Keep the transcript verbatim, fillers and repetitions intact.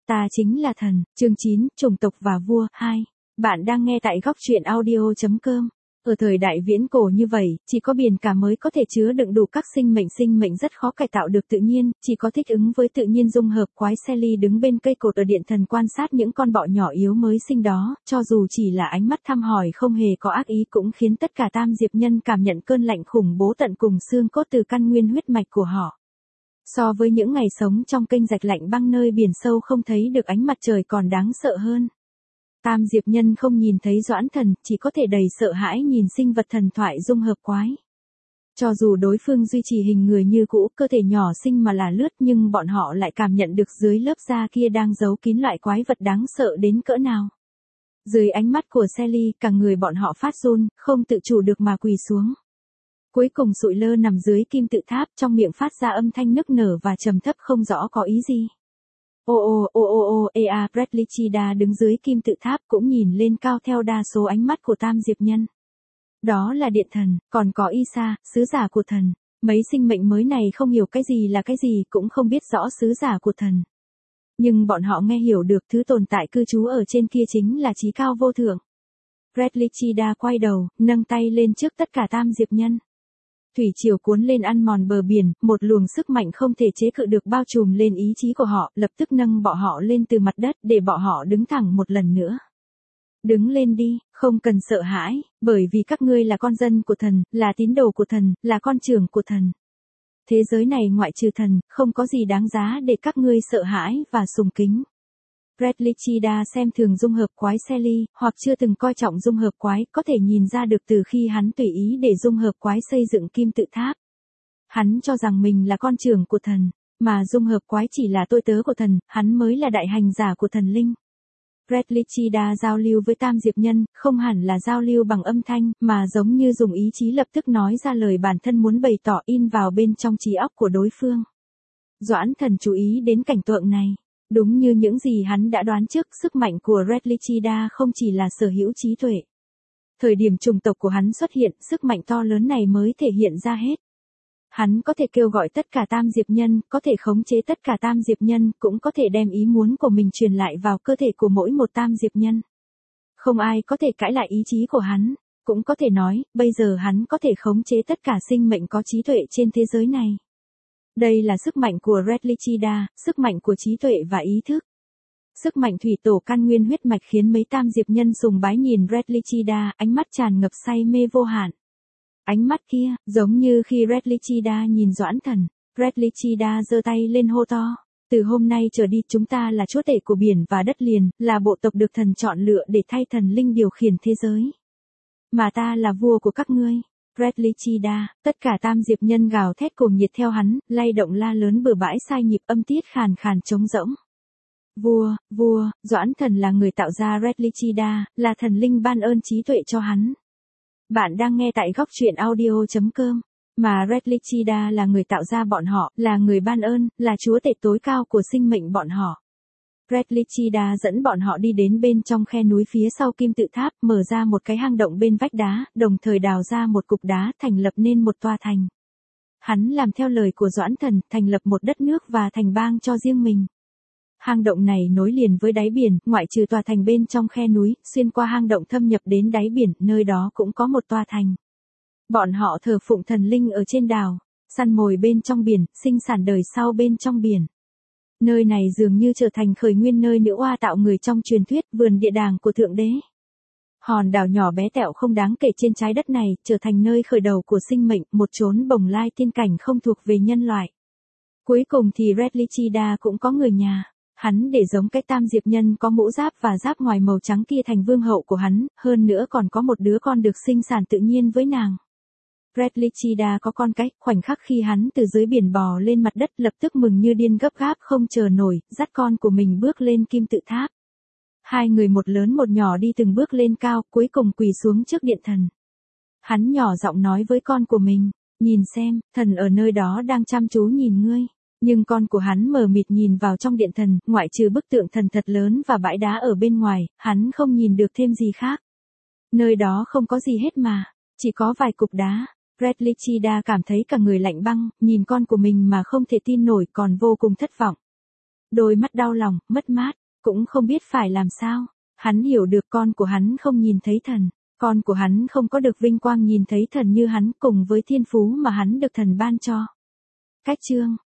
Ta chính là thần, chương chín, chủng tộc và vua, hai. Bạn đang nghe tại góc truyện audio chấm com. Ở thời đại viễn cổ như vậy, chỉ có biển cả mới có thể chứa đựng đủ các sinh mệnh sinh mệnh rất khó cải tạo được tự nhiên, chỉ có thích ứng với tự nhiên dung hợp. Quái Sally đứng bên cây cột ở điện thần quan sát những con bọ nhỏ yếu mới sinh đó, cho dù chỉ là ánh mắt thăm hỏi không hề có ác ý cũng khiến tất cả tam diệp nhân cảm nhận cơn lạnh khủng bố tận cùng xương cốt từ căn nguyên huyết mạch của họ. So với những ngày sống trong kênh rạch lạnh băng nơi biển sâu không thấy được ánh mặt trời còn đáng sợ hơn. Tam diệp nhân không nhìn thấy Doãn Thần, chỉ có thể đầy sợ hãi nhìn sinh vật thần thoại dung hợp quái. Cho dù đối phương duy trì hình người như cũ, cơ thể nhỏ xinh mà là lướt, nhưng bọn họ lại cảm nhận được dưới lớp da kia đang giấu kín loại quái vật đáng sợ đến cỡ nào. Dưới ánh mắt của Sally, cả người bọn họ phát run, không tự chủ được mà quỳ xuống. Cuối cùng sụi lơ nằm dưới kim tự tháp, trong miệng phát ra âm thanh nức nở và trầm thấp không rõ có ý gì. Ô ô ô ô ô ea Bradley Chida đứng dưới kim tự tháp cũng nhìn lên cao theo đa số ánh mắt của tam diệp nhân. Đó là điện thần, còn có Isa, sứ giả của thần. Mấy sinh mệnh mới này không hiểu cái gì là cái gì, cũng không biết rõ sứ giả của thần. Nhưng bọn họ nghe hiểu được thứ tồn tại cư trú ở trên kia chính là chí cao vô thượng. Bradley Chida quay đầu, nâng tay lên trước tất cả tam diệp nhân. Thủy triều cuốn lên ăn mòn bờ biển, một luồng sức mạnh không thể chế cự được bao trùm lên ý chí của họ, lập tức nâng bọn họ lên từ mặt đất để bọn họ đứng thẳng một lần nữa. Đứng lên đi, không cần sợ hãi, bởi vì các ngươi là con dân của thần, là tín đồ của thần, là con trưởng của thần. Thế giới này ngoại trừ thần, không có gì đáng giá để các ngươi sợ hãi và sùng kính. Bradley Chida xem thường dung hợp quái Sally, hoặc chưa từng coi trọng dung hợp quái, có thể nhìn ra được từ khi hắn tùy ý để dung hợp quái xây dựng kim tự tháp. Hắn cho rằng mình là con trưởng của thần, mà dung hợp quái chỉ là tôi tớ của thần, hắn mới là đại hành giả của thần linh. Bradley Chida giao lưu với tam diệp nhân, không hẳn là giao lưu bằng âm thanh, mà giống như dùng ý chí lập tức nói ra lời bản thân muốn bày tỏ in vào bên trong trí óc của đối phương. Doãn Thần chú ý đến cảnh tượng này. Đúng như những gì hắn đã đoán trước, sức mạnh của Bradley Chida không chỉ là sở hữu trí tuệ. Thời điểm chủng tộc của hắn xuất hiện, sức mạnh to lớn này mới thể hiện ra hết. Hắn có thể kêu gọi tất cả tam diệp nhân, có thể khống chế tất cả tam diệp nhân, cũng có thể đem ý muốn của mình truyền lại vào cơ thể của mỗi một tam diệp nhân. Không ai có thể cãi lại ý chí của hắn, cũng có thể nói, bây giờ hắn có thể khống chế tất cả sinh mệnh có trí tuệ trên thế giới này. Đây là sức mạnh của Bradley Chida, sức mạnh của trí tuệ và ý thức. Sức mạnh thủy tổ căn nguyên huyết mạch khiến mấy tam diệp nhân sùng bái nhìn Bradley Chida, ánh mắt tràn ngập say mê vô hạn. Ánh mắt kia, giống như khi Bradley Chida nhìn Doãn Thần, Bradley Chida giơ tay lên hô to. Từ hôm nay trở đi chúng ta là chúa tể của biển và đất liền, là bộ tộc được thần chọn lựa để thay thần linh điều khiển thế giới. Mà ta là vua của các ngươi. Bradley Chida, tất cả tam diệp nhân gào thét cuồng nhiệt theo hắn, lay động la lớn bừa bãi sai nhịp âm tiết khàn khàn trống rỗng. Vua, vua, Doãn Thần là người tạo ra Bradley Chida, là thần linh ban ơn trí tuệ cho hắn. Bạn đang nghe tại góc truyện audio chấm com. Mà Bradley Chida là người tạo ra bọn họ, là người ban ơn, là chúa tể tối cao của sinh mệnh bọn họ. Bradley Chida dẫn bọn họ đi đến bên trong khe núi phía sau kim tự tháp, mở ra một cái hang động bên vách đá, đồng thời đào ra một cục đá thành lập nên một tòa thành. Hắn làm theo lời của Doãn Thần, thành lập một đất nước và thành bang cho riêng mình. Hang động này nối liền với đáy biển, ngoại trừ tòa thành bên trong khe núi, xuyên qua hang động thâm nhập đến đáy biển, nơi đó cũng có một tòa thành. Bọn họ thờ phụng thần linh ở trên đảo, săn mồi bên trong biển, sinh sản đời sau bên trong biển. Nơi này dường như trở thành khởi nguyên nơi nữ oa tạo người trong truyền thuyết, vườn địa đàng của Thượng Đế. Hòn đảo nhỏ bé tẹo không đáng kể trên trái đất này, trở thành nơi khởi đầu của sinh mệnh, một chốn bồng lai tiên cảnh không thuộc về nhân loại. Cuối cùng thì Bradley Chida cũng có người nhà. Hắn để giống cái tam diệp nhân có mũ giáp và giáp ngoài màu trắng kia thành vương hậu của hắn, hơn nữa còn có một đứa con được sinh sản tự nhiên với nàng. Bradley Chida có con cái, khoảnh khắc khi hắn từ dưới biển bò lên mặt đất lập tức mừng như điên gấp gáp không chờ nổi, dắt con của mình bước lên kim tự tháp. Hai người một lớn một nhỏ đi từng bước lên cao, cuối cùng quỳ xuống trước điện thần. Hắn nhỏ giọng nói với con của mình, nhìn xem, thần ở nơi đó đang chăm chú nhìn ngươi. Nhưng con của hắn mờ mịt nhìn vào trong điện thần, ngoại trừ bức tượng thần thật lớn và bãi đá ở bên ngoài, hắn không nhìn được thêm gì khác. Nơi đó không có gì hết mà, chỉ có vài cục đá. Bradley Chida cảm thấy cả người lạnh băng, nhìn con của mình mà không thể tin nổi, còn vô cùng thất vọng. Đôi mắt đau lòng, mất mát, cũng không biết phải làm sao. Hắn hiểu được con của hắn không nhìn thấy thần, con của hắn không có được vinh quang nhìn thấy thần như hắn cùng với thiên phú mà hắn được thần ban cho. Cách chương